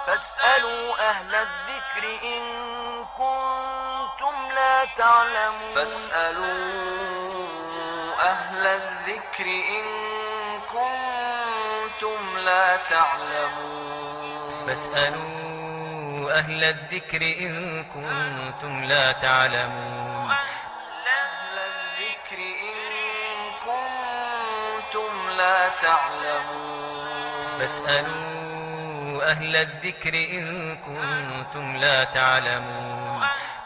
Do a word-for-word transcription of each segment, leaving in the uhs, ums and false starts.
فاسألوا أهل الذكر إن كنتم لا تعلمون فاسألوا أهل الذكر إن كنتم لا تعلمون فاسألوا أهل الذكر إن كنتم لا تعلمون أهل الذكر إن كنتم لا تعلمون فاسألوا أهل الذكر إن كنتم لا تعلمون.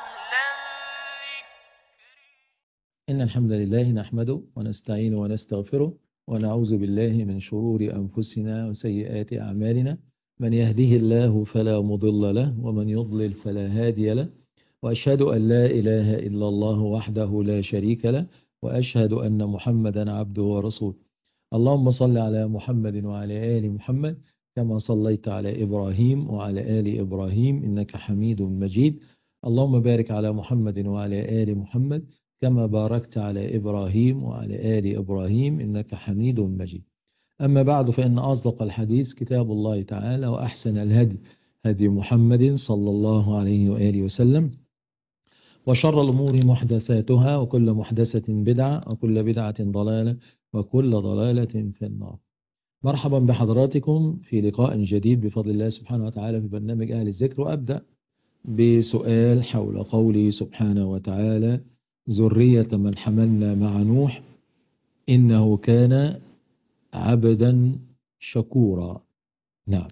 إن الحمد لله نحمده ونستعين ونستغفره ونعوذ بالله من شرور أنفسنا وسيئات أعمالنا. من يهده الله فلا مضل له ومن يضلل فلا هادي له، وأشهد أن لا إله إلا الله وحده لا شريك له، وأشهد أن محمدا عبده ورسوله. اللهم صل على محمد وعلى آل محمد كما صليت على إبراهيم وعلى آل إبراهيم إنك حميد مجيد. اللهم بارك على محمد وعلى آل محمد كما باركت على إبراهيم وعلى آل إبراهيم إنك حميد مجيد. أما بعد، فإن أصدق الحديث كتاب الله تعالى، وأحسن الهدي هدي محمد صلى الله عليه وآله وسلم، وشر الأمور محدثاتها، وكل محدثة بدعة، وكل بدعة ضلالة، وكل ضلالة في النار. مرحبا بحضراتكم في لقاء جديد بفضل الله سبحانه وتعالى في برنامج أهل الذكر. وأبدأ بسؤال حول قوله سبحانه وتعالى: ذرية من حملنا مع نوح إنه كان عبدا شكورا. نعم.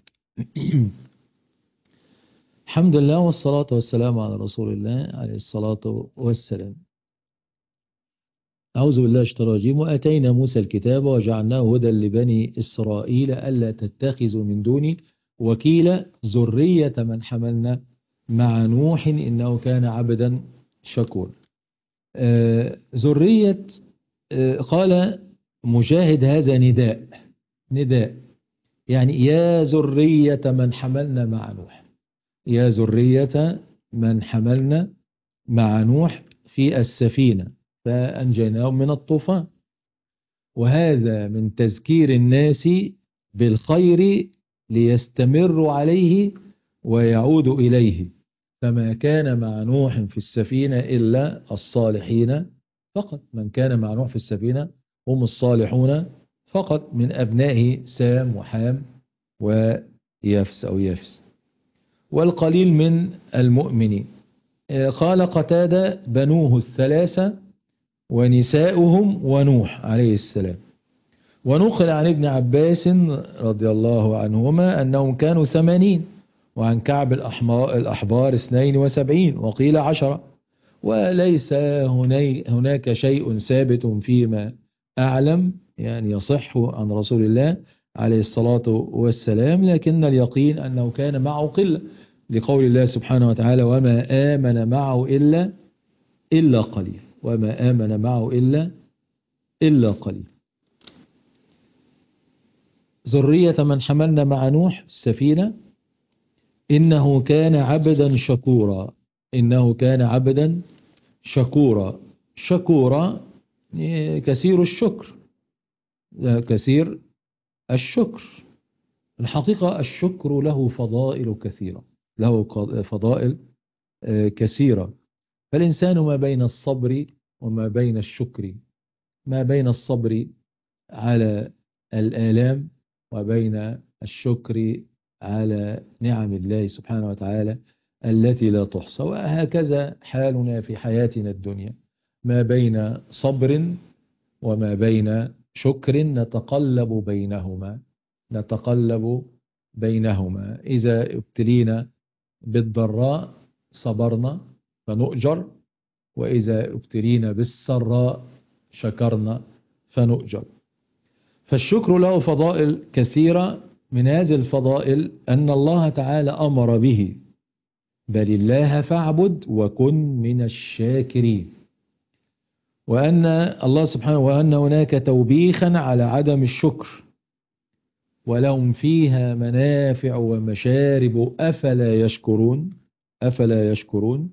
الحمد لله والصلاة والسلام على رسول الله عليه الصلاة والسلام. أعوذ بالله الشيطان الرجيم. وآتينا موسى الكتاب وجعلناه هدى لبني إسرائيل ألا تتخذوا من دوني وكيلا ذرية من حملنا مع نوح إنه كان عبدا شكورا. آه ذرية آه قال مجاهد هذا نداء نداء يعني يا ذرية من حملنا مع نوح، يا ذرية من حملنا مع نوح في السفينة فأنجيناهم من الطوفان. وهذا من تذكير الناس بالخير ليستمروا عليه ويعودوا إليه. فما كان مع نوح في السفينة إلا الصالحين فقط. من كان مع نوح في السفينة هم الصالحون فقط، من أبنائه سام وحام ويافس أو يافس، والقليل من المؤمنين. قال قتادة: بنوه الثلاثة ونساؤهم ونوح عليه السلام. ونقل عن ابن عباس رضي الله عنهما أنهم كانوا ثمانين، وعن كعب الأحبار اثنين وسبعين، وقيل عشرة. وليس هناك شيء ثابت فيما أعلم يعني يصح عن رسول الله عليه الصلاة والسلام، لكن اليقين أنه كان معه قلة، لقول الله سبحانه وتعالى: وما آمن معه إلا إلا قليل، وما آمن معه إلا إلا قليل. ذرية من حملنا مع نوح السفينة إنه كان عبدا شكورا، إنه كان عبدا شكورا. شكورا كثير الشكر، كثير الشكر. الحقيقة الشكر له فضائل كثيرة، له فضائل كثيرة. فالإنسان ما بين الصبر وما بين الشكر، ما بين الصبر على الآلام وبين الشكر على نعم الله سبحانه وتعالى التي لا تحصى. وهكذا حالنا في حياتنا الدنيا، ما بين صبر وما بين شكر نتقلب بينهما نتقلب بينهما. إذا ابتلينا بالضراء صبرنا فنؤجر، وإذا ابتلينا بالسراء شكرنا فنؤجر. فالشكر له فضائل كثيرة. من هذه الفضائل أن الله تعالى أمر به: بل الله فاعبد وكن من الشاكرين. وأن الله سبحانه وأن هناك توبيخا على عدم الشكر: ولهم فيها منافع ومشارب أفلا يشكرون أفلا يشكرون.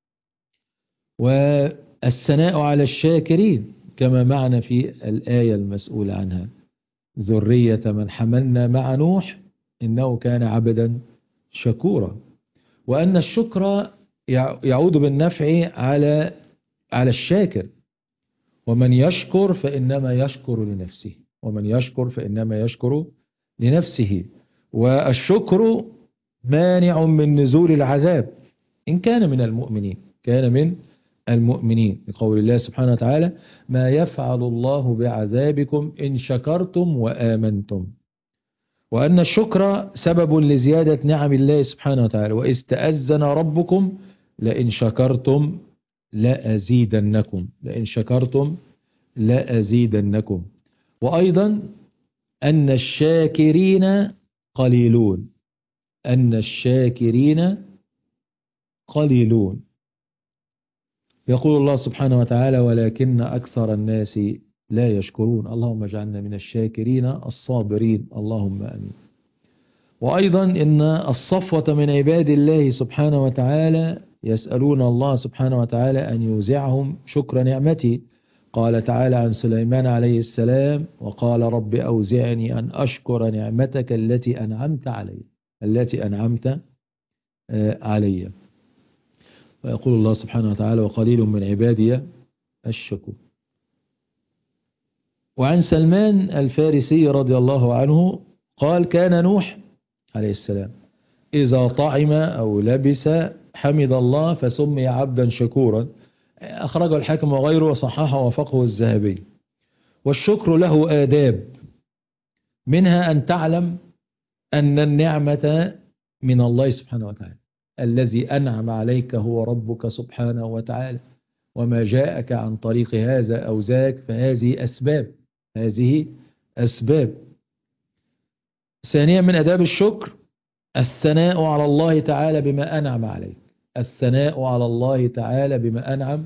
والثناء على الشاكرين كما معنى في الآية المسؤول عنها: ذرية من حملنا مع نوح إنه كان عبدا شكورا. وأن الشكر يعود بالنفع على على الشاكر. ومن يشكر فإنما يشكر لنفسه ومن يشكر فإنما يشكر لنفسه. والشكر مانع من نزول العذاب إن كان من المؤمنين كان من المؤمنين لقول الله سبحانه وتعالى ما يفعل الله بعذابكم إن شكرتم وآمنتم. وأن الشكر سبب لزيادة نعم الله سبحانه وتعالى وإذ تأذن ربكم لئن شكرتم لأزيدنكم لئن شكرتم لأزيدنكم. وأيضا أن الشاكرين قليلون أن الشاكرين قليلون. يقول الله سبحانه وتعالى ولكن أكثر الناس لا يشكرون. اللهم اجعلنا من الشاكرين الصابرين اللهم آمين. وأيضا إن الصفوة من عباد الله سبحانه وتعالى يسألون الله سبحانه وتعالى أن يوزعهم شكر نعمته. قال تعالى عن سليمان عليه السلام وقال رب أوزعني أن أشكر نعمتك التي أنعمت علي التي أنعمت علي. ويقول الله سبحانه وتعالى وقليل من عبادي الشكور. وعن سلمان الفارسي رضي الله عنه قال كان نوح عليه السلام إذا طعم أو لبس حمد الله فسمي عبدا شكورا. أخرجه الحاكم وغيره وصححه ووافقه الذهبي. والشكر له آداب منها أن تعلم أن النعمة من الله سبحانه وتعالى الذي أنعم عليك هو ربك سبحانه وتعالى وما جاءك عن طريق هذا أو ذاك فهذه أسباب هذه أسباب. ثانيا من آداب الشكر الثناء على الله تعالى بما أنعم عليك الثناء على الله تعالى بما أنعم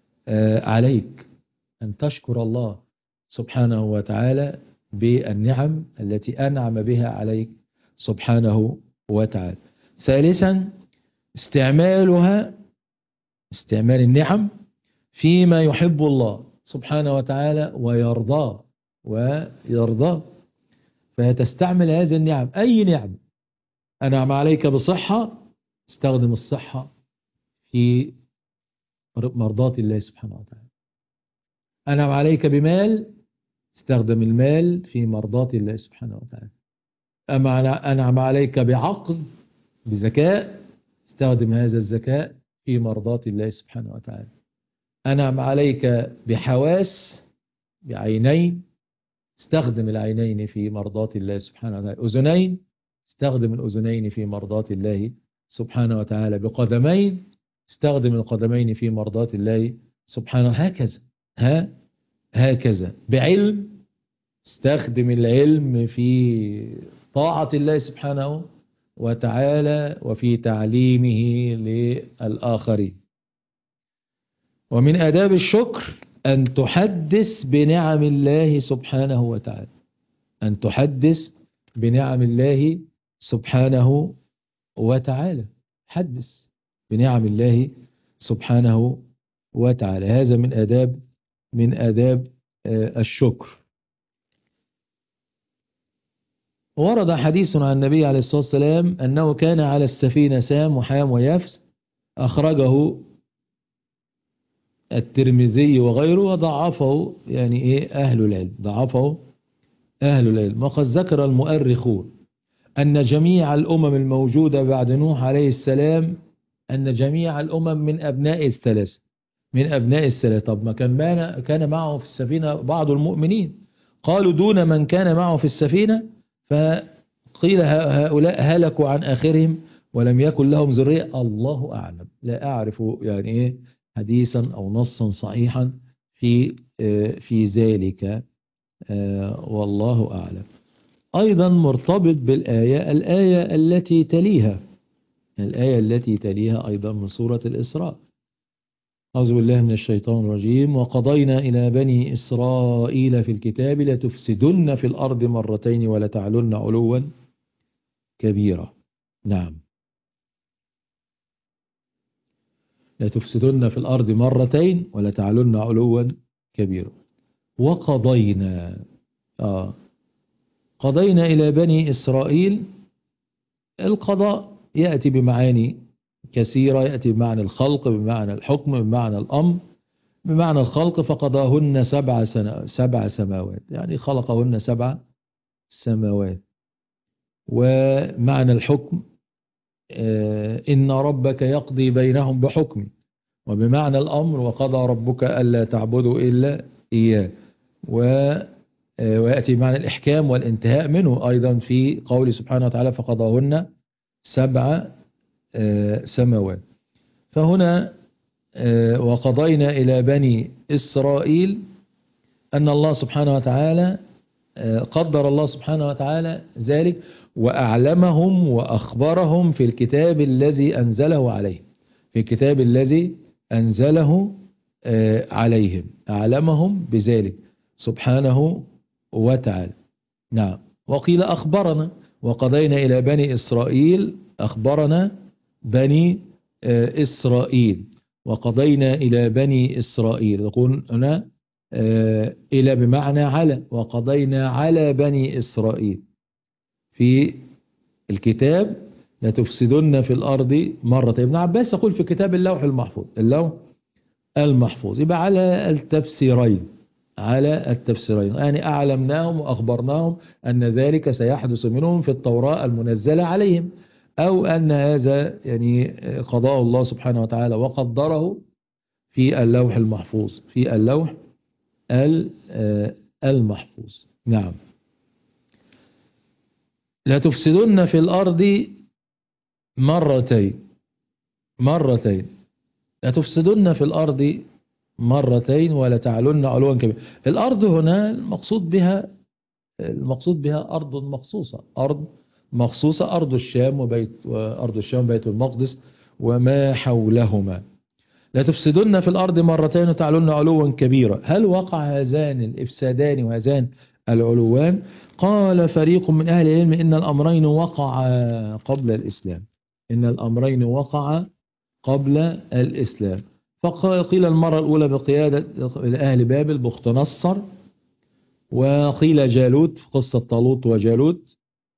عليك أن تشكر الله سبحانه وتعالى بالنعم التي أنعم بها عليك سبحانه وتعالى. ثالثا استعمالها استعمال النعم فيما يحب الله سبحانه وتعالى ويرضاه ويرضاه. فتستعمل هذه النعم أي نعم أنعم عليك بصحة استخدم الصحة في مرضاة الله سبحانه وتعالى. أنعم عليك بمال استخدم المال في مرضاة الله سبحانه وتعالى. أما أنعم عليك بعقل بذكاء استخدم هذا الذكاء في مرضاة الله سبحانه وتعالى. أنعم عليك بحواس بعينين استخدم العينين في مرضاة الله سبحانه وتعالى. أذنين استخدم الأذنين في مرضاة الله سبحانه وتعالى. بقدمين استخدم القدمين في مرضاة الله سبحانه هكذا ها هكذا. بعلم استخدم العلم في طاعة الله سبحانه وتعالى وفي تعليمه للآخرين. ومن آداب الشكر أن تحدث بنعم الله سبحانه وتعالى أن تحدث بنعم الله سبحانه وتعالى. حدث بنعم الله سبحانه وتعالى. هذا من آداب من آداب الشكر. ورد حديث عن النبي عليه الصلاة والسلام أنه كان على السفينة سام وحام ويفس أخرجه الترمذي وغيره وضعفه يعني إيه أهل العلم ضعفه أهل العلم. وقد ذكر المؤرخون أن جميع الأمم الموجودة بعد نوح عليه السلام أن جميع الأمم من أبناء الثلاثة من أبناء الثلاثة. طب ما كان كان معه في السفينة بعض المؤمنين قالوا دون من كان معه في السفينة فقيل هؤلاء هلكوا عن آخرهم ولم يكن لهم ذرية. الله أعلم لا أعرف يعني إيه حديثا أو نصا صحيحا في في ذلك والله أعلم. أيضا مرتبط بالآية الآية التي تليها الآية التي تليها أيضا من سورة الإسراء. أعوذ بالله من الشيطان الرجيم وقضينا إلى بني إسرائيل في الكتاب لتفسدن في الأرض مرتين ولتعلن علوا كبيرا. نعم لتفسدن في الأرض مرتين ولتعلن علوا كبيرا. وقضينا آه قضينا إلى بني إسرائيل. القضاء يأتي بمعاني كثيرة، يأتي بمعنى الخلق، بمعنى الحكم، بمعنى الأمر. بمعنى الخلق فقضاهن سبع سنة سبع سماوات، يعني خلقهن سبع سماوات. ومعنى الحكم إن ربك يقضي بينهم بحكمه. وبمعنى الأمر وقضى ربك ألا تعبدوا إلا إياه. ويأتي بمعنى الإحكام والانتهاء منه أيضا في قوله سبحانه وتعالى فقضاهن سبع سماوات. فهنا وقضينا إلى بني إسرائيل أن الله سبحانه وتعالى قدر الله سبحانه وتعالى ذلك، وأعلمهم وأخبرهم في الكتاب الذي أنزله عليهم في الكتاب الذي أنزله عليهم، أعلمهم بذلك سبحانه وتعالى. نعم. وقيل أخبرنا وقضينا إلى بني إسرائيل، أخبرنا بني إسرائيل. وقضينا إلى بني إسرائيل يقول هنا إلى بمعنى على، وقضينا على بني إسرائيل في الكتاب لتفسدن في الأرض مرة. ابن عباس يقول في كتاب اللوح المحفوظ، اللوح المحفوظ يبقى على التفسيرين، على التفسيرين يعني أعلمناهم وأخبرناهم أن ذلك سيحدث منهم في التوراة المنزلة عليهم، أو أن هذا يعني قضاء الله سبحانه وتعالى وقدره في اللوح المحفوظ في اللوح المحفوظ. نعم. لا تفسدن في الأرض مرتين مرتين لا تفسدن في الأرض مرتين ولا تعلن علوا كبيرا. الأرض هنا المقصود بها المقصود بها أرض مخصوصة، أرض مخصوصة، أرض الشام وبيت وأرض الشام بيت المقدس وما حولهما. لا تفسدن في الأرض مرتين وتعلن علوا كبيرا. هل وقع هذان الإفسادان وهذان العلوان؟ قال فريق من أهل العلم إن الأمرين وقعا قبل الإسلام إن الأمرين وقعا قبل الإسلام. فقيل المرة الأولى بقيادة أهل بابل بخت نصر، وقيل جالوت في قصة طالوت وجالوت.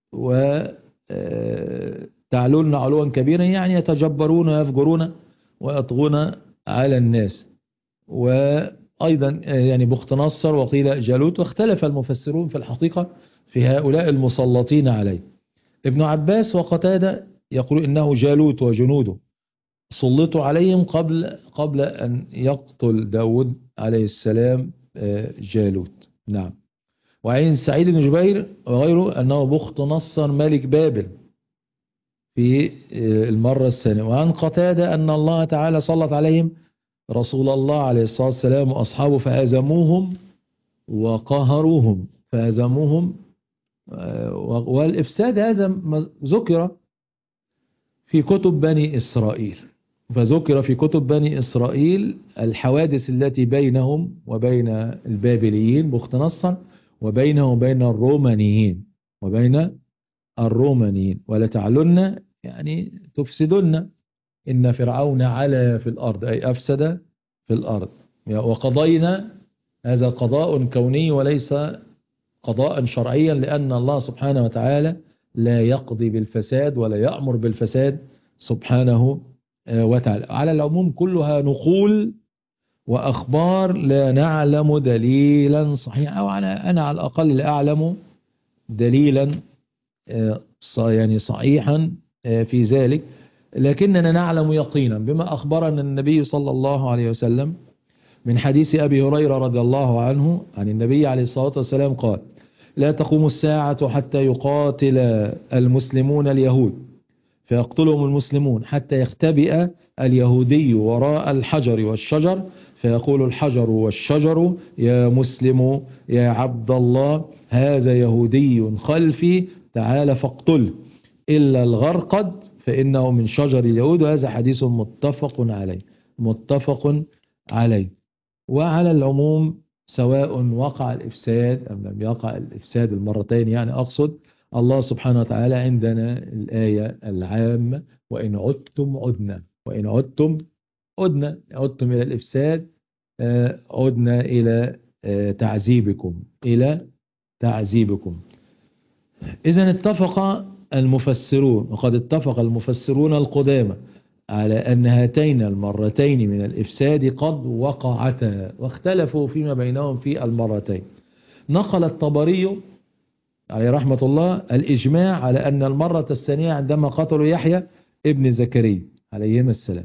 وتعلن علوا كبيرا يعني يتجبرون ويفجرون ويطغون على الناس. وأيضا يعني بخت نصر وقيل جالوت، واختلف المفسرون في الحقيقة في هؤلاء المسلطين عليه. ابن عباس وقتادة يقول إنه جالوت وجنوده سلطوا عليهم قبل قبل أن يقتل داود عليه السلام جالوت. نعم. وعن سعيد بن جبير وغيره أنه بخت نصر ملك بابل في المرة الثانية. وعن قتادة أن الله تعالى سلط عليهم رسول الله عليه الصلاة والسلام وأصحابه فهزموهم وقهروهم فهزموهم. والإفساد هذا ذكر في كتب بني إسرائيل فذكر في كتب بني إسرائيل الحوادث التي بينهم وبين البابليين بخت نصر وبينه وبين الرومانيين وبين الرومانيين. ولتعلن يعني تفسدن إن فرعون علا في الأرض أي أفسد في الأرض. وقضينا هذا قضاء كوني وليس قضاء شرعيا، لأن الله سبحانه وتعالى لا يقضي بالفساد ولا يأمر بالفساد سبحانه وتعالى. على العموم كلها نقول وأخبار لا نعلم دليلا صحيحا، أو أنا على الأقل لا أعلم دليلا يعني صحيحا في ذلك، لكننا نعلم يقينا بما أخبرنا النبي صلى الله عليه وسلم من حديث أبي هريرة رضي الله عنه عن النبي عليه الصلاة والسلام قال: لا تقوم الساعة حتى يقاتل المسلمون اليهود فيقتلهم المسلمون حتى يختبئ اليهودي وراء الحجر والشجر فيقول الحجر والشجر يا مسلم يا عبد الله هذا يهودي خلفي تعال فاقتله إلا الغرقد فإنه من شجر اليهود. وهذا حديث متفق عليه متفق عليه. وعلى العموم سواء وقع الإفساد أم لم يقع الإفساد المرتين، يعني أقصد الله سبحانه وتعالى عندنا الآية العامة: وإن عدتم عدنا وإن عدتم عدنا عدتم إلى الإفساد عدنا إلى تعذيبكم إلى تعذيبكم. إذن اتفق المفسرون، وقد اتفق المفسرون القدامى على أن هاتين المرتين من الإفساد قد وقعتا، واختلفوا فيما بينهم في المرتين. نقل الطبري عليه رحمة الله الإجماع على أن المرة الثانية عندما قتلوا يحيى ابن زكريا عليهما السلام،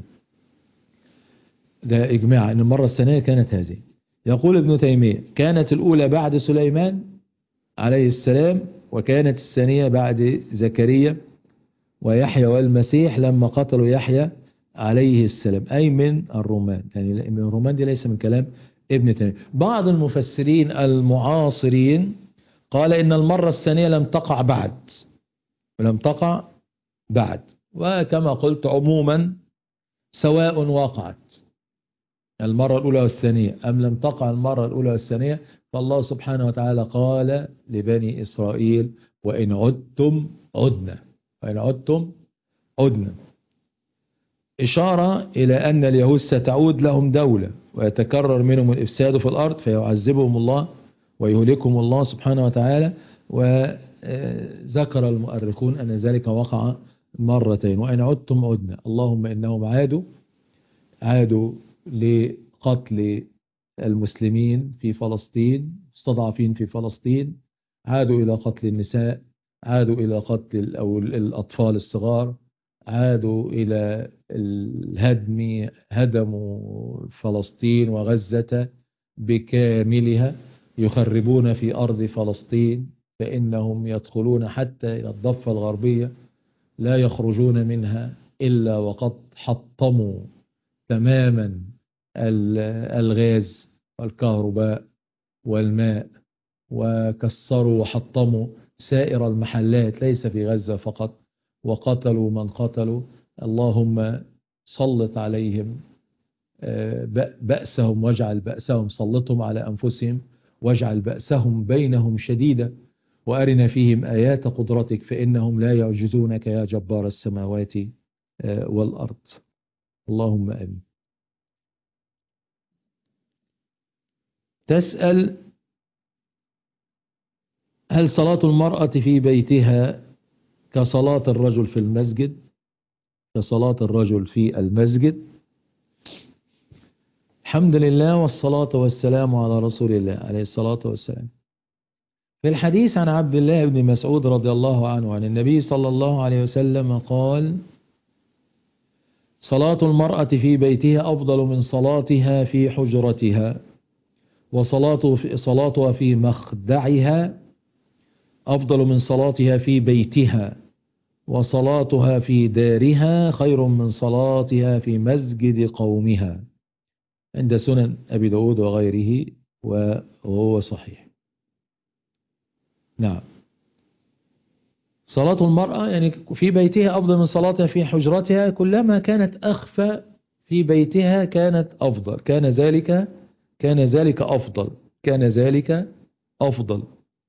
ده إجماع أن المرة الثانية كانت هذه. يقول ابن تيمية كانت الأولى بعد سليمان عليه السلام، وكانت الثانية بعد زكريا ويحيى والمسيح لما قتلوا يحيى عليه السلام، أي من الرومان. يعني من الرومان دي ليس من كلام ابن تيمية. بعض المفسرين المعاصرين قال إن المرة الثانية لم تقع بعد، لم تقع بعد، وكما قلت عموما سواء وقعت المرة الأولى والثانية أم لم تقع المرة الأولى والثانية، فالله سبحانه وتعالى قال لبني إسرائيل وإن عدتم عدنا، وإن عدتم عدنا، إشارة إلى أن اليهود ستعود لهم دولة ويتكرر منهم الإفساد في الأرض فيعذبهم الله ويهلكهم الله سبحانه وتعالى. وذكر المؤرخون أن ذلك وقع مرتين، وإن عدتم عدنا. اللهم إنهم عادوا عادوا لقتل المسلمين في فلسطين، مستضعفين في فلسطين، عادوا إلى قتل النساء، عادوا إلى قتل أو الأطفال الصغار، عادوا إلى الهدم، هدموا فلسطين وغزة بكاملها، يخربون في أرض فلسطين، فإنهم يدخلون حتى إلى الضفة الغربية لا يخرجون منها إلا وقد حطموا تماما الغاز والكهرباء والماء، وكسروا وحطموا سائر المحلات ليس في غزة فقط، وقتلوا من قتلوا. اللهم سلط عليهم بأسهم، واجعل بأسهم، سلطهم على أنفسهم واجعل بأسهم بينهم شديدة، وأرنا فيهم آيات قدرتك فإنهم لا يعجزونك يا جبار السماوات والأرض. اللهم آمين. تسأل هل صلاة المرأة في بيتها كصلاة الرجل في المسجد؟ كصلاة الرجل في المسجد. الحمد لله والصلاة والسلام على رسول الله عليه الصلاة والسلام. في الحديث عن عبد الله بن مسعود رضي الله عنه عن النبي صلى الله عليه وسلم قال: صلاة المرأة في بيتها أفضل من صلاتها في حجرتها، وصلاتها في مخدعها أفضل من صلاتها في بيتها، وصلاتها في دارها خير من صلاتها في مسجد قومها. عند سنن أبي داود وغيره وهو صحيح. نعم، صلاة المرأة يعني في بيتها أفضل من صلاتها في حجرتها، كلما كانت أخفى في بيتها كانت أفضل، كان ذلك كان ذلك أفضل كان ذلك أفضل.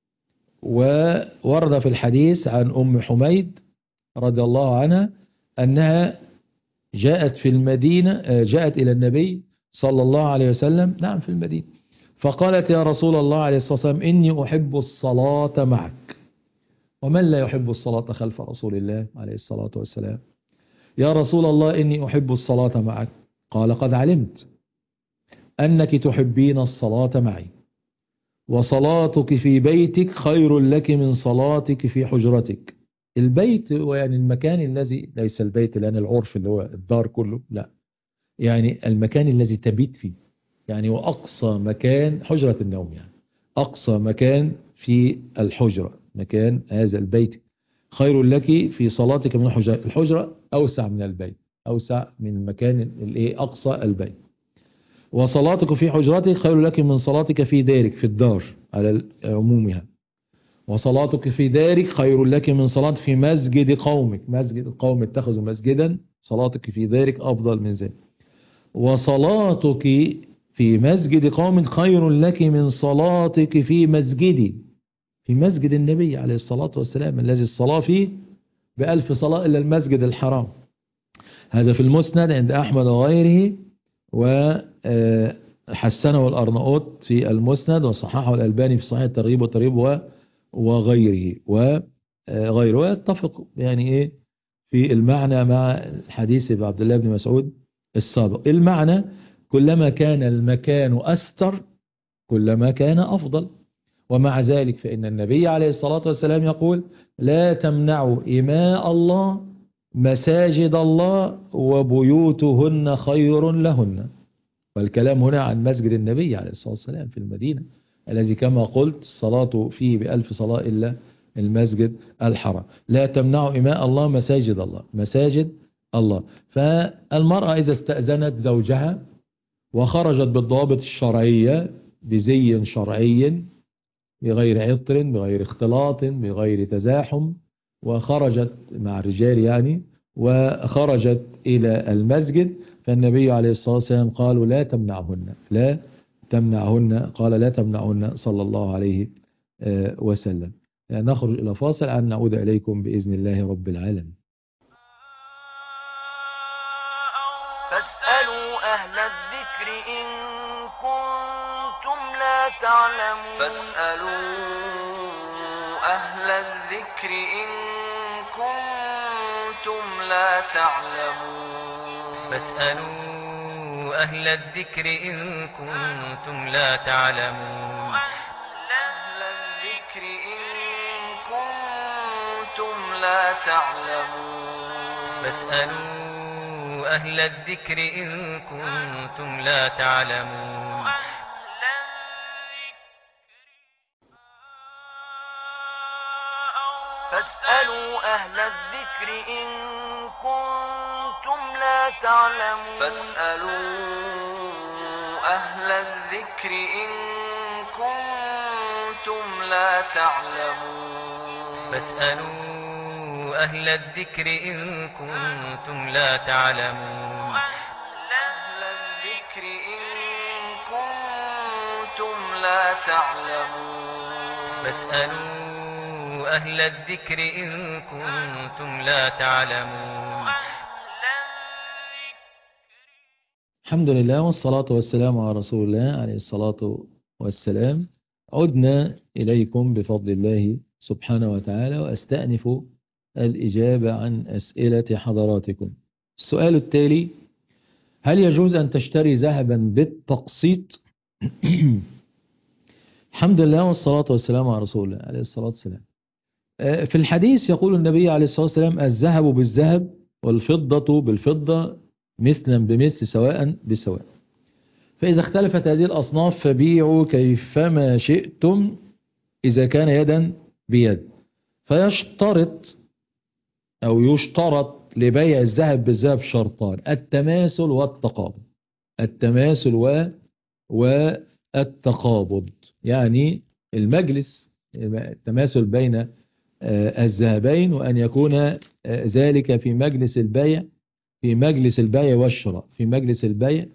وورد في الحديث عن أم حميد رضي الله عنها أنها جاءت في المدينة جاءت إلى النبي صلى الله عليه وسلم، نعم في المدينة، فقالت: يا رسول الله عليه الصلاة والسلام إني أحب الصلاة معك. ومن لا يحب الصلاة خلف رسول الله عليه الصلاة والسلام؟ يا رسول الله إني أحب الصلاة معك. قال: قد علمت أنك تحبين الصلاة معي، وصلاتك في بيتك خير لك من صلاتك في حجرتك. البيت هو يعني المكان الذي، ليس البيت لأن العرف اللي هو الدار كله، لا، يعني المكان الذي تبيت فيه، يعني وأقصى مكان حجرة النوم، يعني أقصى مكان في الحجرة، مكان هذا البيت خير لك في صلاتك من الحجرة. الحجرة أوسع من البيت، أوسع من المكان الإيه أقصى البيت. وصلاتك في حجرتك خير لك من صلاتك في دارك، في الدار على عمومها. وصلاتك في دارك خير لك من صلاة في مسجد قومك، مسجد القوم اتخذوا مسجدا، صلاتك في دارك أفضل من ذلك. وصلاتك في مسجد قوم خير لك من صلاتك في مسجدي، في مسجد النبي عليه الصلاة والسلام الذي الصلاة فيه بألف صلاة إلا المسجد الحرام. هذا في المسند عند أحمد وغيره، وحسنه الأرناؤوط في المسند، وصححه الألباني في صحيح الترغيب والترهيب وغيره. غيره. ويتفق يعني إيه في المعنى مع الحديث ابن عبد الله بن مسعود السابق. المعنى كلما كان المكان أستر كلما كان أفضل. ومع ذلك فإن النبي عليه الصلاة والسلام يقول لا تمنعوا إماء الله مساجد الله وبيوتهن خير لهن. والكلام هنا عن مسجد النبي عليه الصلاة والسلام في المدينة الذي كما قلت الصلاة فيه بألف صلاة إلا المسجد الحرام. لا تمنعوا إماء الله مساجد الله مساجد الله. فالمرأة إذا استأذنت زوجها وخرجت بالضوابط الشرعية بزي شرعي بغير عطر بغير اختلاط بغير تزاحم وخرجت مع الرجال يعني وخرجت إلى المسجد، فالنبي عليه الصلاة والسلام قالوا لا تمنعهن لا تمنعهن قال لا تمنعهن صلى الله عليه وسلم. يعني نخرج إلى فاصل أن نعود إليكم بإذن الله رب العالمين. فاسألوا أهل الذكر إن كنتم لا تعلمون فاسألوا أهل الذكر إن كنتم لا تعلمون فاسألوا أهل الذكر إن كنتم لا تعلمون أهل الذكر إن كنتم لا تعلمون فاسألوا أهل الذكر إن كنتم لا تعلمون فاسألوا أهل الذكر إن كنتم لا تعلمون فاسألوا أهل الذكر إن كنتم لا تعلمون فاسألوا أهل الذكر إن كنتم لا تعلمون أهل الذكر إن كنتم لا تعلمون فاسألوا أهل الذكر إن كنتم لا تعلمون. الحمد لله والصلاة والسلام على رسول الله عليه الصلاة والسلام. عدنا إليكم بفضل الله سبحانه وتعالى وأستأنف الإجابة عن أسئلة حضراتكم. السؤال التالي: هل يجوز أن تشتري ذهبا بالتقسيط؟ الحمد لله والصلاة والسلام على رسول الله عليه الصلاة والسلام. في الحديث يقول النبي عليه الصلاة والسلام: الذهب بالذهب والفضة بالفضة مثلا بمثل سواء بسواء، فإذا اختلفت هذه الأصناف فبيعوا كيفما شئتم إذا كان يدا بيد. فيشترط أو يشترط لبيع الذهب بالذهب شرطان: التماثل والتقابض. التماثل و والتقابض يعني المجلس، التماثل بين الذهبين، وأن يكون ذلك في مجلس البيع في مجلس البيع والشراء في مجلس البيع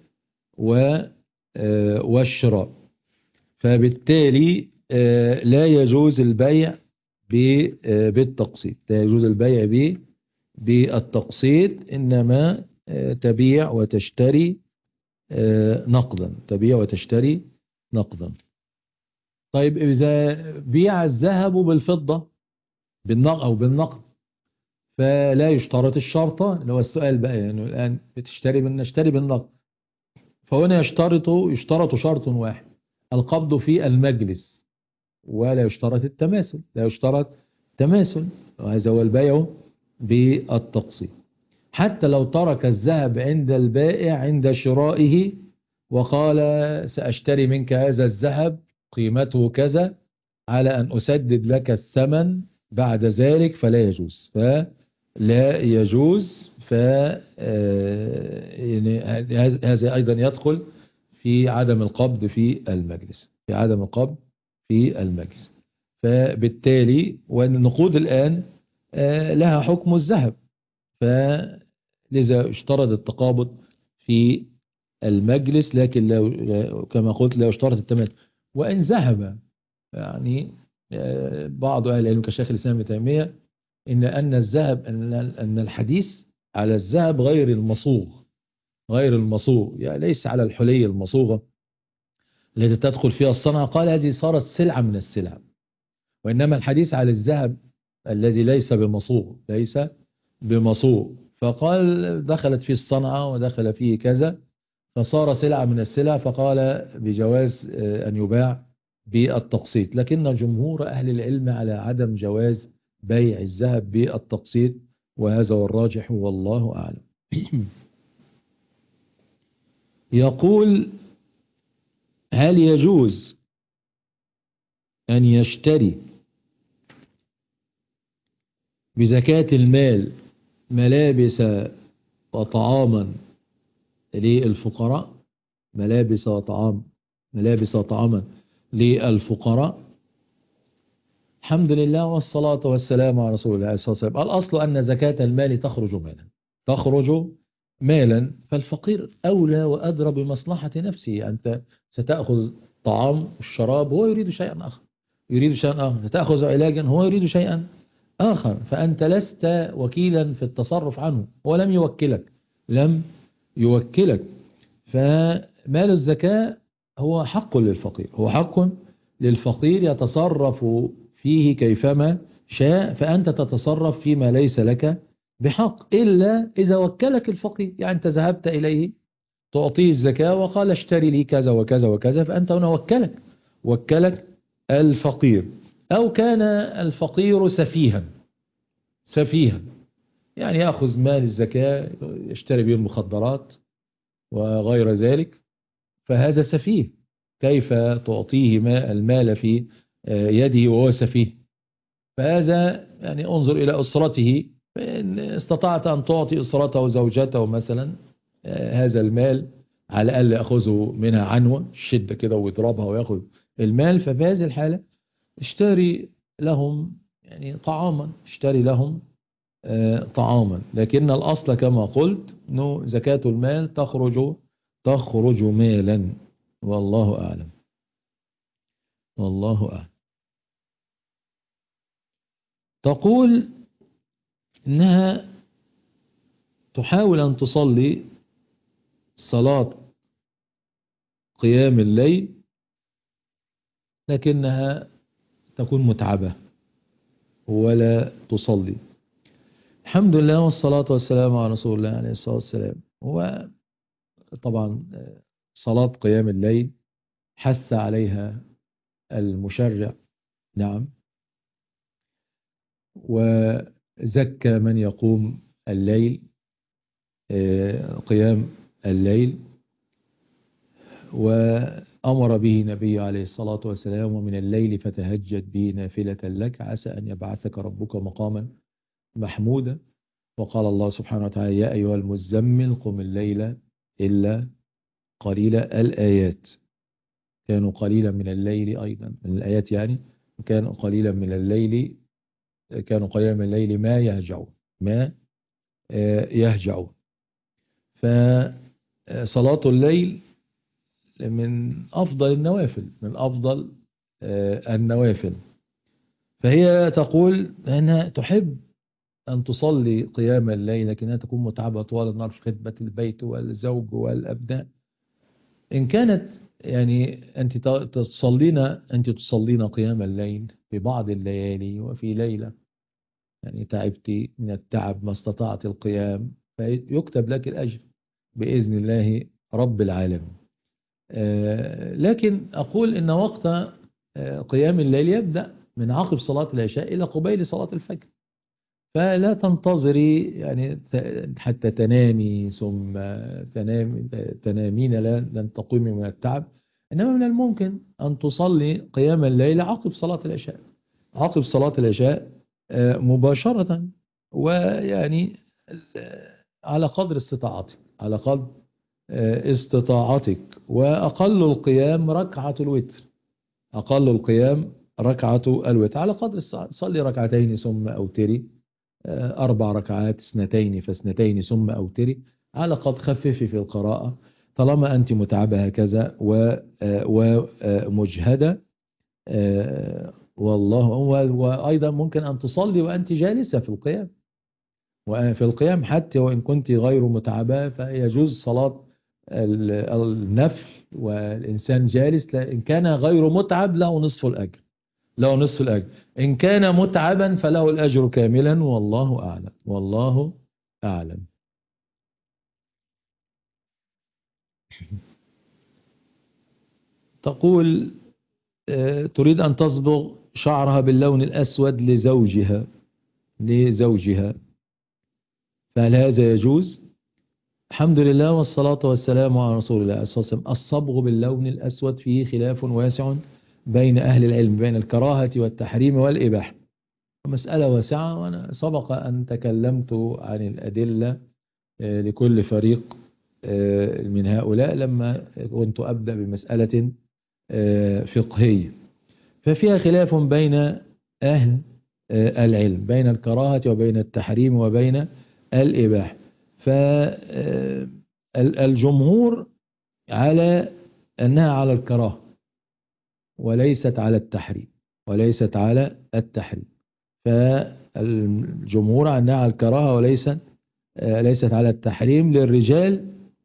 والشراء. فبالتالي لا يجوز البيع بالتقسيط لا يجوز البيع بالتقسيط إنما تبيع وتشتري نقدا تبيع وتشتري نقدا. طيب إذا بيع الذهب بالفضة بالنقد أو بالنقد فلا يشترط الشرطان، اللي هو السؤال بقى يعني الآن بتشتري نشتري بالنقد، فهنا يشترط يشترط شرط واحد: القبض في المجلس، ولا يشترط التماثل لا يشترط تماثل، وهذا هو البيع بالتقسيط. حتى لو ترك الذهب عند البائع عند شرائه وقال سأشتري منك هذا الذهب قيمته كذا على أن أسدد لك الثمن بعد ذلك، فلا يجوز فلا يجوز ف يعني هذا أيضا يدخل في عدم القبض في المجلس في عدم القبض في المجلس. فبالتالي والنقود الآن لها حكم الذهب، فلذا اشترط التقابض في المجلس، لكن لو كما قلت لا يشترط التماثل. وإن ذهب يعني بعض أهل العلم كشيخ الإسلام ابن تيمية إن أن الذهب أن الحديث على الذهب غير المصوغ غير المصوغ يعني ليس على الحلي المصوغة التي تدخل فيها الصنعة، قال هذه صارت سلعة من السلع، وإنما الحديث على الذهب الذي ليس بمصوغ، ليس بمصوغ. فقال دخلت فيه الصنعة ودخل فيه كذا، فصار سلعة من السلع، فقال بجواز أن يباع بالتقسيط. لكن جمهور أهل العلم على عدم جواز بيع الذهب بالتقسيط، وهذا هو الراجح والله أعلم. يقول: هل يجوز أن يشتري بزكاة المال ملابس وطعاما للفقراء؟ ملابس وطعام ملابس وطعاما للفقراء. الحمد لله والصلاة والسلام على رسول الله صلى الله عليه وسلم. الأصل أن زكاة المال تخرج مالا تخرج مالا فالفقير أولى وأدرى بمصلحة نفسه. أنت ستأخذ طعام الشراب، هو يريد شيئا آخر يريد شيئا آخر ستأخذ علاجا، هو يريد شيئا آخر. فأنت لست وكيلا في التصرف عنه، ولم يوكلك لم يوكلك فمال الزكاة هو حق للفقير هو حق للفقير يتصرف فيه كيفما شاء، فأنت تتصرف فيما ليس لك بحق إلا إذا وكلك الفقير. يعني أنت ذهبت إليه تعطيه الزكاة وقال اشتري لي كذا وكذا وكذا، فأنت هنا وكلك وكلك الفقير. أو كان الفقير سفيها سفيها يعني يأخذ مال الزكاة يشتري به المخدرات وغير ذلك، فهذا سفيه. كيف تعطيه المال في يده وهو سفيه؟ فهذا يعني انظر إلى أسرته، فإن استطعت أن تعطي أسرته وزوجته مثلا هذا المال، على الأقل يأخذه منها عنوة الشدة كده ويضربها ويأخذ المال، ففي هذه الحالة اشتري لهم يعني طعاما اشتري لهم طعاما. لكن الأصل كما قلت أنه زكاة المال تخرج تخرج مالا، والله أعلم والله أعلم. تقول إنها تحاول أن تصلي صلاة قيام الليل، لكنها تكون متعبة ولا تصلي. الحمد لله والصلاة والسلام على رسول الله عليه الصلاة والسلام. هو طبعا صلاة قيام الليل حث عليها المشرع، نعم، وزكى من يقوم الليل قيام الليل، وأمر به نبي عليه الصلاة والسلام: ومن الليل فتهجد به نافلة لك عسى أن يبعثك ربك مقاما محمودا. وقال الله سبحانه وتعالى: يا أيها المزمل قم الليل إلا قليلا. الآيات كانوا قليلا من الليل، أيضا من الآيات يعني كانوا قليلا من الليل كانوا قليلا من الليل ما يهجعون ما يهجعون. فصلاة الليل من أفضل النوافل من أفضل النوافل. فهي تقول أنها تحب أن تصلي قيام الليل، لكنها تكون متعبة طوال النهار في خدمة البيت والزوج والأبناء. إن كانت يعني أنت تصلين أنت تصلين قيام الليل في بعض الليالي وفي ليلة يعني تعبت من التعب ما استطعت القيام، فيكتب لك الأجر بإذن الله رب العالمين. آه لكن أقول إن وقت آه قيام الليل يبدأ من عقب صلاة العشاء إلى قبيل صلاة الفجر، فلا تنتظري يعني حتى تنامي ثم تنام تنامين لن تقومي من التعب، إنما من الممكن أن تصلي قيام الليل عقب صلاة العشاء عقب صلاة العشاء مباشرة، ويعني على قدر استطاعتك على قدر استطاعتك. وأقل القيام ركعة الوتر أقل القيام ركعة الوتر على قدر صلي ركعتين ثم أوتري، أربع ركعات اثنتين فاثنتين ثم أوتري، على قد خففي في القراءة طالما أنت متعبة هكذا ومجهدة. والله. وأيضا ممكن أن تصلي وأنت جالسة في القيام وفي القيام حتى وإن كنت غير متعبة، فيجوز صلاة النفل والإنسان جالس، إن كان غير متعب له نصف الأجر له نصف الأجر. إن كان متعبا فله الأجر كاملا، والله أعلم. والله أعلم. تقول آه، تريد أن تصبغ شعرها باللون الأسود لزوجها لزوجها فهل هذا يجوز؟ الحمد لله والصلاة والسلام على رسول الله صلى الله عليه وسلم. الصبغ باللون الأسود فيه خلاف واسع بين أهل العلم، بين الكراهة والتحريم والإباحة. مسألة واسعة، وأنا سبق أن تكلمت عن الأدلة آه، لكل فريق آه، من هؤلاء لما كنت أبدأ بمسألة آه، فقهية. ففيها خلاف بين أهل آه، العلم، بين الكراهة وبين التحريم وبين الإباحة. فالجمهور على أنها على الكراهة وليست على التحريم وليست على التحريم. فالجمهور على أنها على الكراهة وليست آه، ليست على التحريم للرجال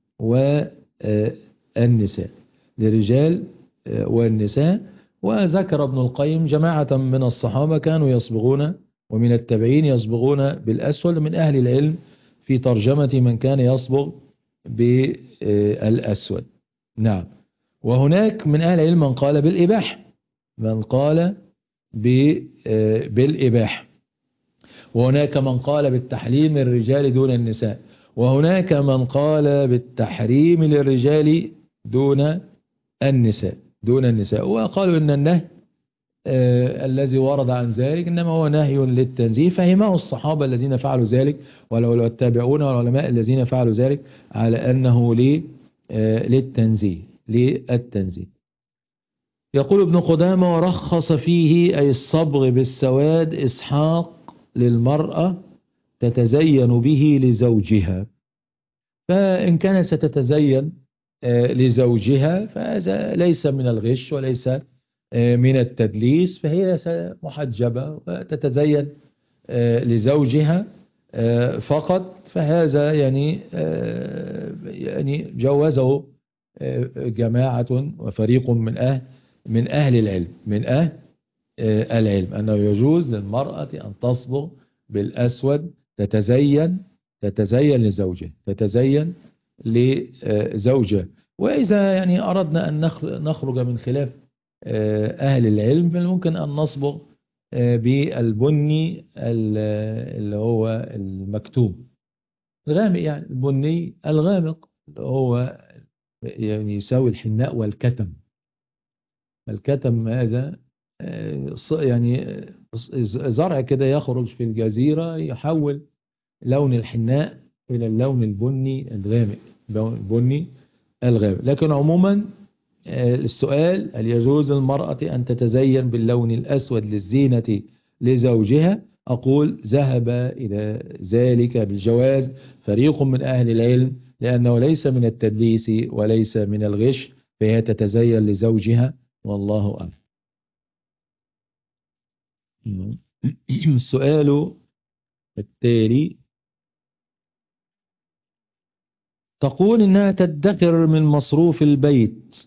والنساء للرجال آه، والنساء. وذكر ابن القيم جماعة من الصحابة كانوا يصبغون، ومن التابعين يصبغون بالأسود، من أهل العلم في ترجمة من كان يصبغ بالأسود. نعم. وهناك من أهل العلم من قال بالإباحة، من قال بالإباحة. وهناك من قال بالتحريم الرجال دون النساء، وهناك من قال بالتحريم للرجال دون النساء دون النساء وقالوا إن النهي آه الذي ورد عن ذلك إنما هو نهي للتنزيه، فهمه الصحابة الذين فعلوا ذلك والتابعون والعلماء الذين فعلوا ذلك على أنه آه للتنزيه للتنزيه. يقول ابن قدامة: ورخص فيه أي الصبغ بالسواد إسحاق للمرأة تتزين به لزوجها. فإن كانت ستتزين لزوجها فهذا ليس من الغش وليس من التدليس، فهي محجبة وتتزين لزوجها فقط، فهذا يعني يعني جوزه جماعة وفريق من أهل من أهل العلم من أهل العلم أنه يجوز للمرأة أن تصبغ بالأسود تتزين تتزين لزوجها تتزين لزوجها. وإذا يعني أردنا أن نخرج من خلاف أهل العلم فممكن أن نصبغ بالبني اللي هو المكتوم الغامق، يعني البني الغامق اللي هو يعني يساوي الحناء والكتم. الكتم هذا يعني زرع كده يخرج في الجزيرة يحول لون الحناء إلى اللون البني الغامق البني الغامق. لكن عموما السؤال: هل يجوز للمرأة أن تتزين باللون الأسود للزينة لزوجها؟ أقول: ذهب إلى ذلك بالجواز فريق من أهل العلم، لأنه ليس من التدليس وليس من الغش، فهي تتزين لزوجها، والله أعلم. السؤال التالي: تقول إنها تدخر من مصروف البيت،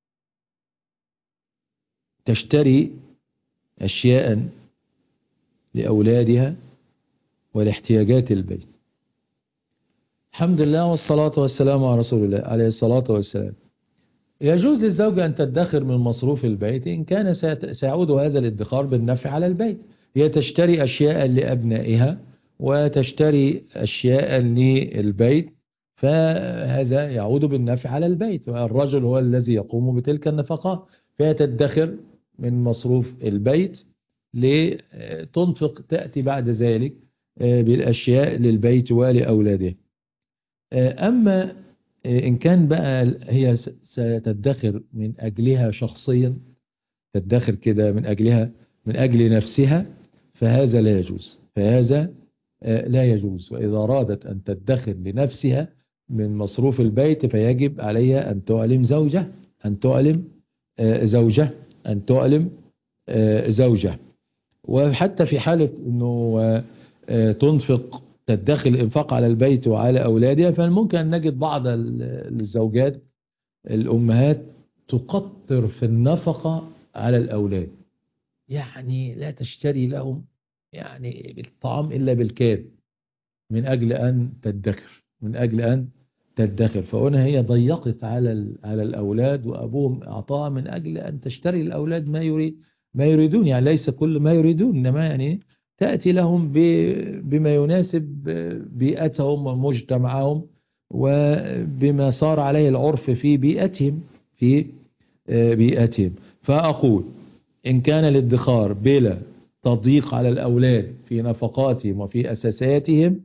تشتري أشياء لأولادها ولاحتياجات البيت. الحمد لله والصلاة والسلام على رسول الله عليه الصلاة والسلام. يجوز للزوجة أن تدخر من مصروف البيت إن كان سيعود هذا الادخار بالنفع على البيت. هي تشتري أشياء لأبنائها وتشتري أشياء للبيت، فهذا يعود بالنفع على البيت، والرجل هو الذي يقوم بتلك النفقات، فهي تدخر من مصروف البيت لتنفق تأتي بعد ذلك بالأشياء للبيت ولأولاده. أما إن كان بقى هي ستدخر من أجلها شخصيا، تدخر كده من أجلها من أجل نفسها، فهذا لا يجوز فهذا لا يجوز. وإذا أرادت أن تدخر لنفسها من مصروف البيت فيجب عليها أن تعلم زوجه أن تعلم زوجه أن تعلم زوجه. وحتى في حالة أنه تنفق تدخل الإنفاق على البيت وعلى أولادها، فممكن أن نجد بعض الزوجات الأمهات تقطر في النفقة على الأولاد، يعني لا تشتري لهم يعني الطعام إلا بالكاد من أجل أن تدخر، من أجل أن تدخر. فهنا هي ضيقت على على الأولاد، وأبوهم أعطاها من أجل أن تشتري الأولاد ما يريد ما يريدون، يعني ليس كل ما يريدون، إنما يعني تأتي لهم بما يناسب بيئتهم ومجتمعهم وبما صار عليه العرف في بيئتهم في بيئتهم. فأقول إن كان الادخار بلا تضييق على الأولاد في نفقاتهم وفي أساساتهم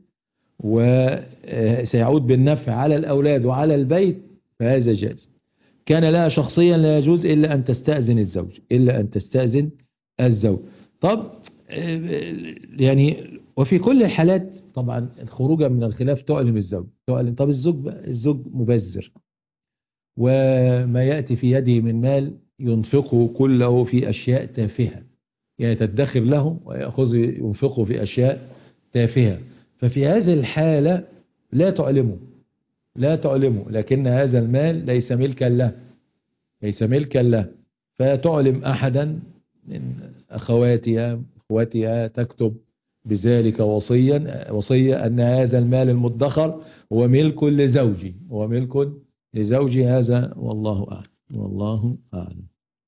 وسيعود بالنفع على الأولاد وعلى البيت فهذا جائز. كان لها شخصيا لا يجوز إلا أن تستأذن الزوج، إلا أن تستأذن الزوج. طب يعني وفي كل الحالات طبعا خروجا من الخلاف تعلم الزوج، تعلم. طب الزوج الزوج مبذر، وما يأتي في يده من مال ينفقه كله في أشياء تافهة، يعني تدخر له ويأخذ ينفقه في أشياء تافهة. ففي هذه الحالة لا تعلمه، لا تعلمه، لكن هذا المال ليس ملكا له، ليس ملكا له. فتعلم أحدا من أخواتها أخواتها تكتب بذلك وصيا وصية أن هذا المال المدخر هو ملك لزوجي، هو ملك لزوجي. هذا والله أعلم، والله أعلم.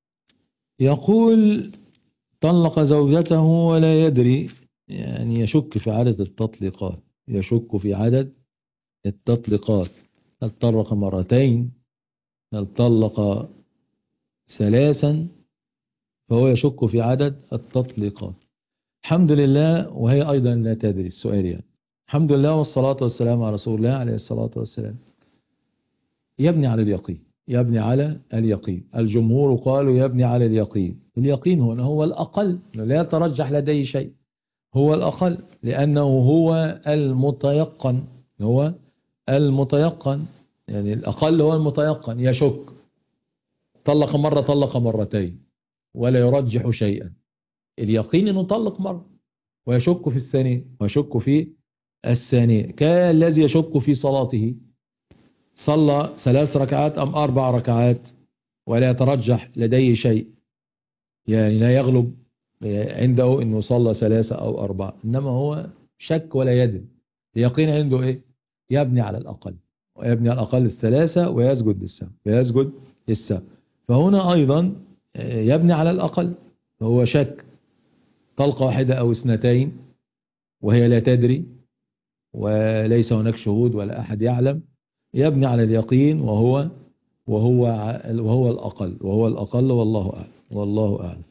يقول طلق زوجته ولا يدري، يعني يشك في عدد التطليقات، يشك في عدد التطليقات، هل طلق مرتين، هل طلق ثلاثا، فهو يشك في عدد التطليقات. الحمد لله، وهي أيضا لا تدري السؤال يعني. الحمد لله والصلاة والسلام على رسول الله عليه الصلاة والسلام. يبني على اليقين، يبني على اليقين. الجمهور قالوا يبني على اليقين. اليقين هنا هو الأقل، لا يترجح لديه شيء، هو الأقل، لأنه هو المتيقن، هو المتيقن، يعني الأقل هو المتيقن. يشك، طلق مرة طلق مرتين ولا يرجح شيئا. اليقين أنه طلق مرة ويشك في الثانية، ويشك في الثانية. كالذي يشك في صلاته، صلى ثلاث ركعات أم أربع ركعات ولا يترجح لديه شيء، يعني لا يغلب عنده أنه صلى ثلاثة أو أربعة، إنما هو شك ولا يدري. اليقين عنده إيه؟ يبني على الأقل، ويبني على الأقل الثلاثة ويسجد للسهو، ويسجد للسهو. فهنا أيضا يبني على الأقل، هو شك طلقة واحدة أو اثنتين وهي لا تدري وليس هناك شهود ولا أحد يعلم، يبني على اليقين وهو وهو وهو الأقل، وهو الأقل والله أعلم، والله أعلم.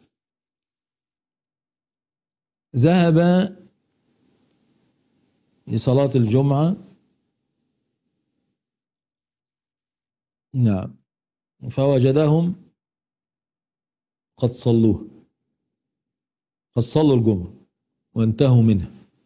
ذهب لصلاة الجمعة، نعم، فوجدهم قد صلوه، قد صلوا الجمعة وانتهوا منها،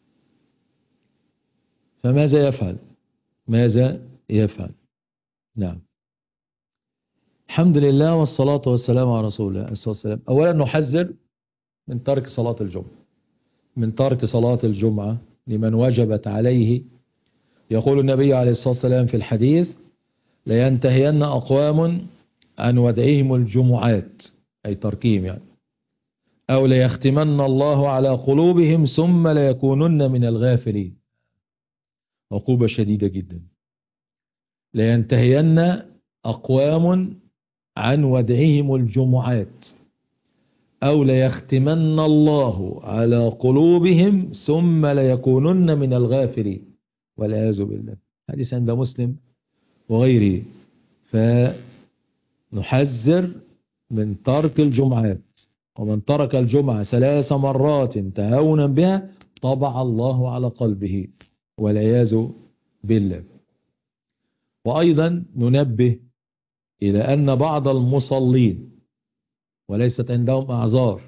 فماذا يفعل؟ ماذا يفعل؟ نعم. الحمد لله والصلاة والسلام على رسول الله عليه الصلاة والسلام. أولا نحذر من ترك صلاة الجمعة، من ترك صلاة الجمعة لمن وجبت عليه. يقول النبي عليه الصلاة والسلام في الحديث: لينتهين أقوام عن ودعهم الجمعات، أي تركيهم يعني، أو ليختمن الله على قلوبهم ثم ليكونن من الغافلين. عقوبة شديدة جدا. لينتهين أقوام عن ودعهم الجمعات أو ليختمن الله على قلوبهم ثم ليكونن من الغافلين، والعياذ بالله. حديث عند مسلم وغيره. فنحذر من ترك الجمعات، ومن ترك الجمعة ثلاث مرات تهاونا بها طبع الله على قلبه، والعياذ بالله. وأيضا ننبه إلى أن بعض المصلين وليست عندهم أعذار،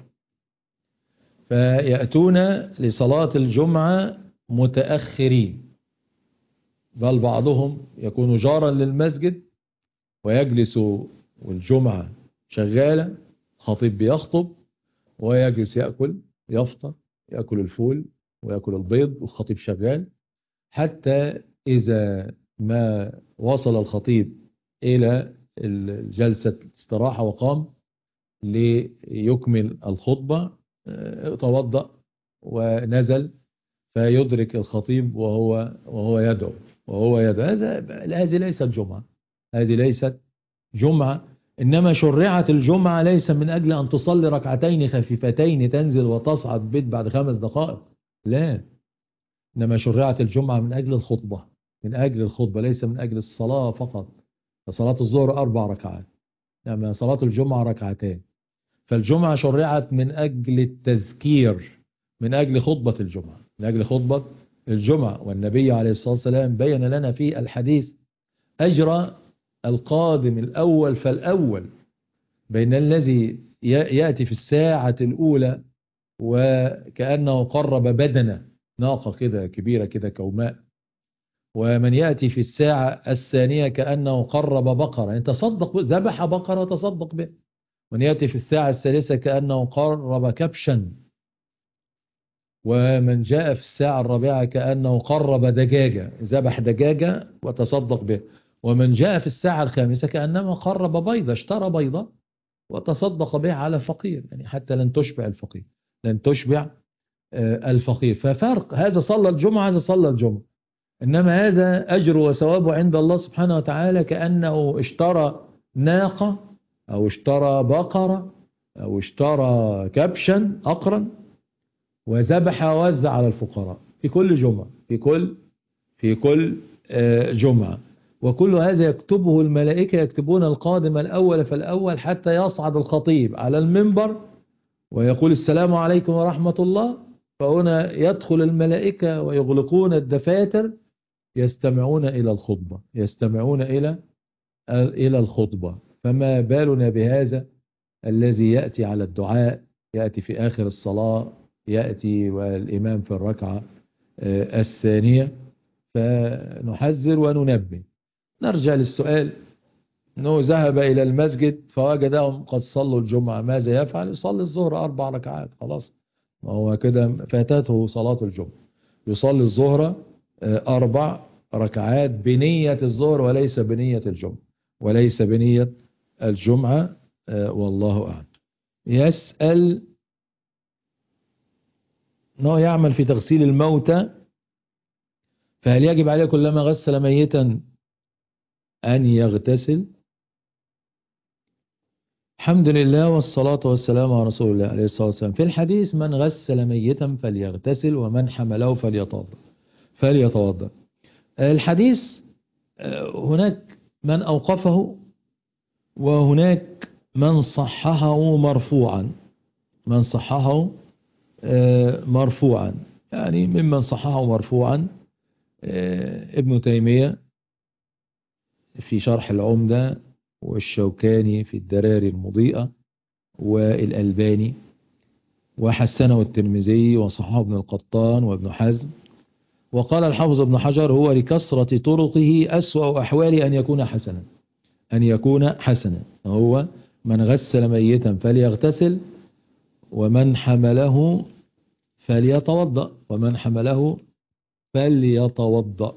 فيأتون لصلاة الجمعة متأخرين، بل بعضهم يكون جارا للمسجد ويجلس والجمعة شغالة، خطيب بيخطب ويجلس يأكل، يفطر، يأكل الفول ويأكل البيض والخطيب شغال، حتى إذا ما وصل الخطيب إلى الجلسة استراحة وقام ليكمل الخطبة توضأ ونزل فيدرك الخطيب وهو وهو يدعو وهو يدعو هذا هذه ليست جمعة هذه ليست جمعة إنما شرعت الجمعة ليس من أجل أن تصلي ركعتين خفيفتين تنزل وتصعد بيت بعد خمس دقائق لا إنما شرعت الجمعة من أجل الخطبة من أجل الخطبة ليس من أجل الصلاة فقط. فصلاة الظهر أربع ركعات إنما صلاة الجمعة ركعتين. فالجمعة شرعت من أجل التذكير من أجل خطبة الجمعة من أجل خطبة الجمعة. والنبي عليه الصلاة والسلام بين لنا في الحديث أجر القادم الأول فالأول بين الذي يأتي في الساعة الأولى وكأنه قرب بدنة ناقة كده كبيرة كده كوماء ومن يأتي في الساعة الثانية كأنه قرب بقرة يعني تصدق ذبح بقرة تصدق به. من يأتي في الساعة الثالثة كأنه قرب كبشا ومن جاء في الساعة الرابعة كأنه قرب دجاجة ذبح دجاجة وتصدق به. ومن جاء في الساعة الخامسة كأنما قرب بيضة اشترى بيضة وتصدق به على فقير يعني حتى لن تشبع الفقير لن تشبع الفقير. ففرق هذا صلى الجمعة هذا صلى الجمعة إنما هذا أجر وثوابه عند الله سبحانه وتعالى كأنه اشترى ناقة أو اشترى بقرة أو اشترى كبشا أقرا وذبح ووزع على الفقراء في كل جمعة في كل في كل جمعة. وكل هذا يكتبه الملائكة يكتبون القادم الأول فالأول حتى يصعد الخطيب على المنبر ويقول السلام عليكم ورحمة الله فهنا يدخل الملائكة ويغلقون الدفاتر يستمعون إلى الخطبة يستمعون إلى إلى الخطبة. فما بالنا بهذا الذي يأتي على الدعاء يأتي في آخر الصلاة يأتي والإمام في الركعة الثانية. فنحذر وننبه. نرجع للسؤال أنه ذهب إلى المسجد فوجدهم قد صلوا الجمعة ماذا يفعل؟ يصلي الظهر أربع ركعات خلاص ما هو كده فاتته صلاة الجمعة يصلي الظهر أربع ركعات بنية الظهر وليس بنية الجمعة وليس بنية الجمعة والله أعلم. يسأل أنه يعمل في تغسيل الموتى فهل يجب عليه كلما غسل ميتا أن يغتسل؟ الحمد لله والصلاة والسلام على رسول الله عليه الصلاة والسلام. في الحديث من غسل ميتا فليغتسل ومن حمله فليتوضأ فليتوضأ. الحديث هناك من أوقفه وهناك من صححه مرفوعا من صححه مرفوعا يعني ممن صححه مرفوعا ابن تيمية في شرح العمدة والشوكاني في الدراري المضيئة والألباني وحسنه الترمذي وصححه ابن القطان وابن حزم. وقال الحافظ ابن حجر هو لكثرة طرقه أسوأ أحوال أن يكون حسنا أن يكون حسنا هو من غسل ميتا فليغتسل ومن حمله فليتوضأ ومن حمله فليتوضأ.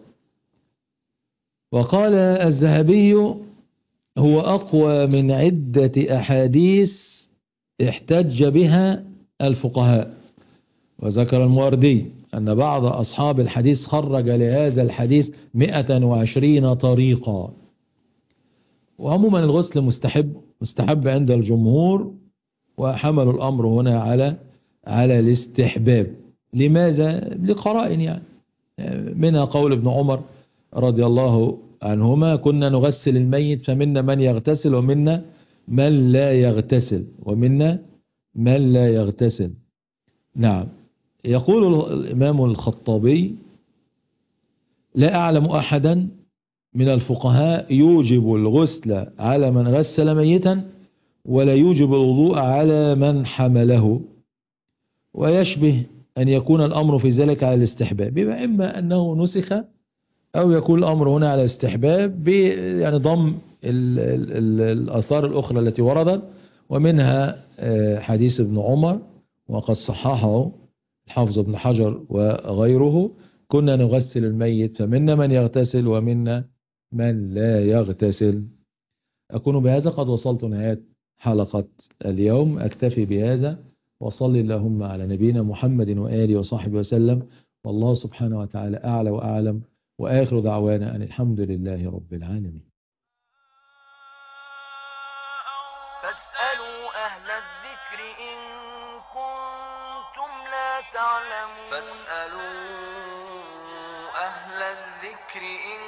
وقال الذهبي هو أقوى من عدة أحاديث احتج بها الفقهاء. وذكر الموردي أن بعض أصحاب الحديث خرج لهذا الحديث مئة وعشرين طريقا. وعموما الغسل مستحب مستحب عند الجمهور وحملوا الأمر هنا على على الاستحباب. لماذا؟ لقرائن يعني منها قول ابن عمر رضي الله عنهما كنا نغسل الميت فمنا من يغتسل ومنا من لا يغتسل ومنا من لا يغتسل. نعم. يقول الإمام الخطابي لا أعلم أحدا من الفقهاء يوجب الغسل على من غسل ميتا ولا يوجب الوضوء على من حمله. ويشبه أن يكون الأمر في ذلك على الاستحباب يبقى إما أنه نسخ أو يكون الأمر هنا على استحباب يعني ضم ال ال ال الآثار الأخرى التي وردت ومنها حديث ابن عمر وقد صححه الحافظ ابن حجر وغيره كنا نغسل الميت فمنا من يغتسل ومنا من لا يغتسل. أكون بهذا قد وصلت نهاية حلقة اليوم أكتفي بهذا وصل اللهم على نبينا محمد وآله وصحبه وسلم، والله سبحانه وتعالى أعلى وأعلم، وآخر دعوانا أن الحمد لله رب العالمين. فاسألوا أهل الذكر إن كنتم لا تعلمون فاسألوا أهل الذكر إن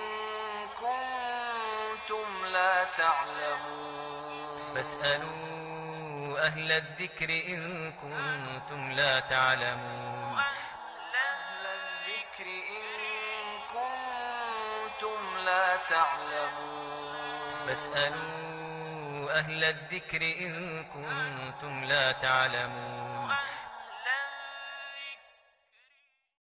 كنتم لا تعلمون فاسألوا أهل الذكر إن كنتم لا تعلمون أهل الذكر إن كنتم لا تعلمون فاسألوا أهل الذكر إن كنتم لا تعلمون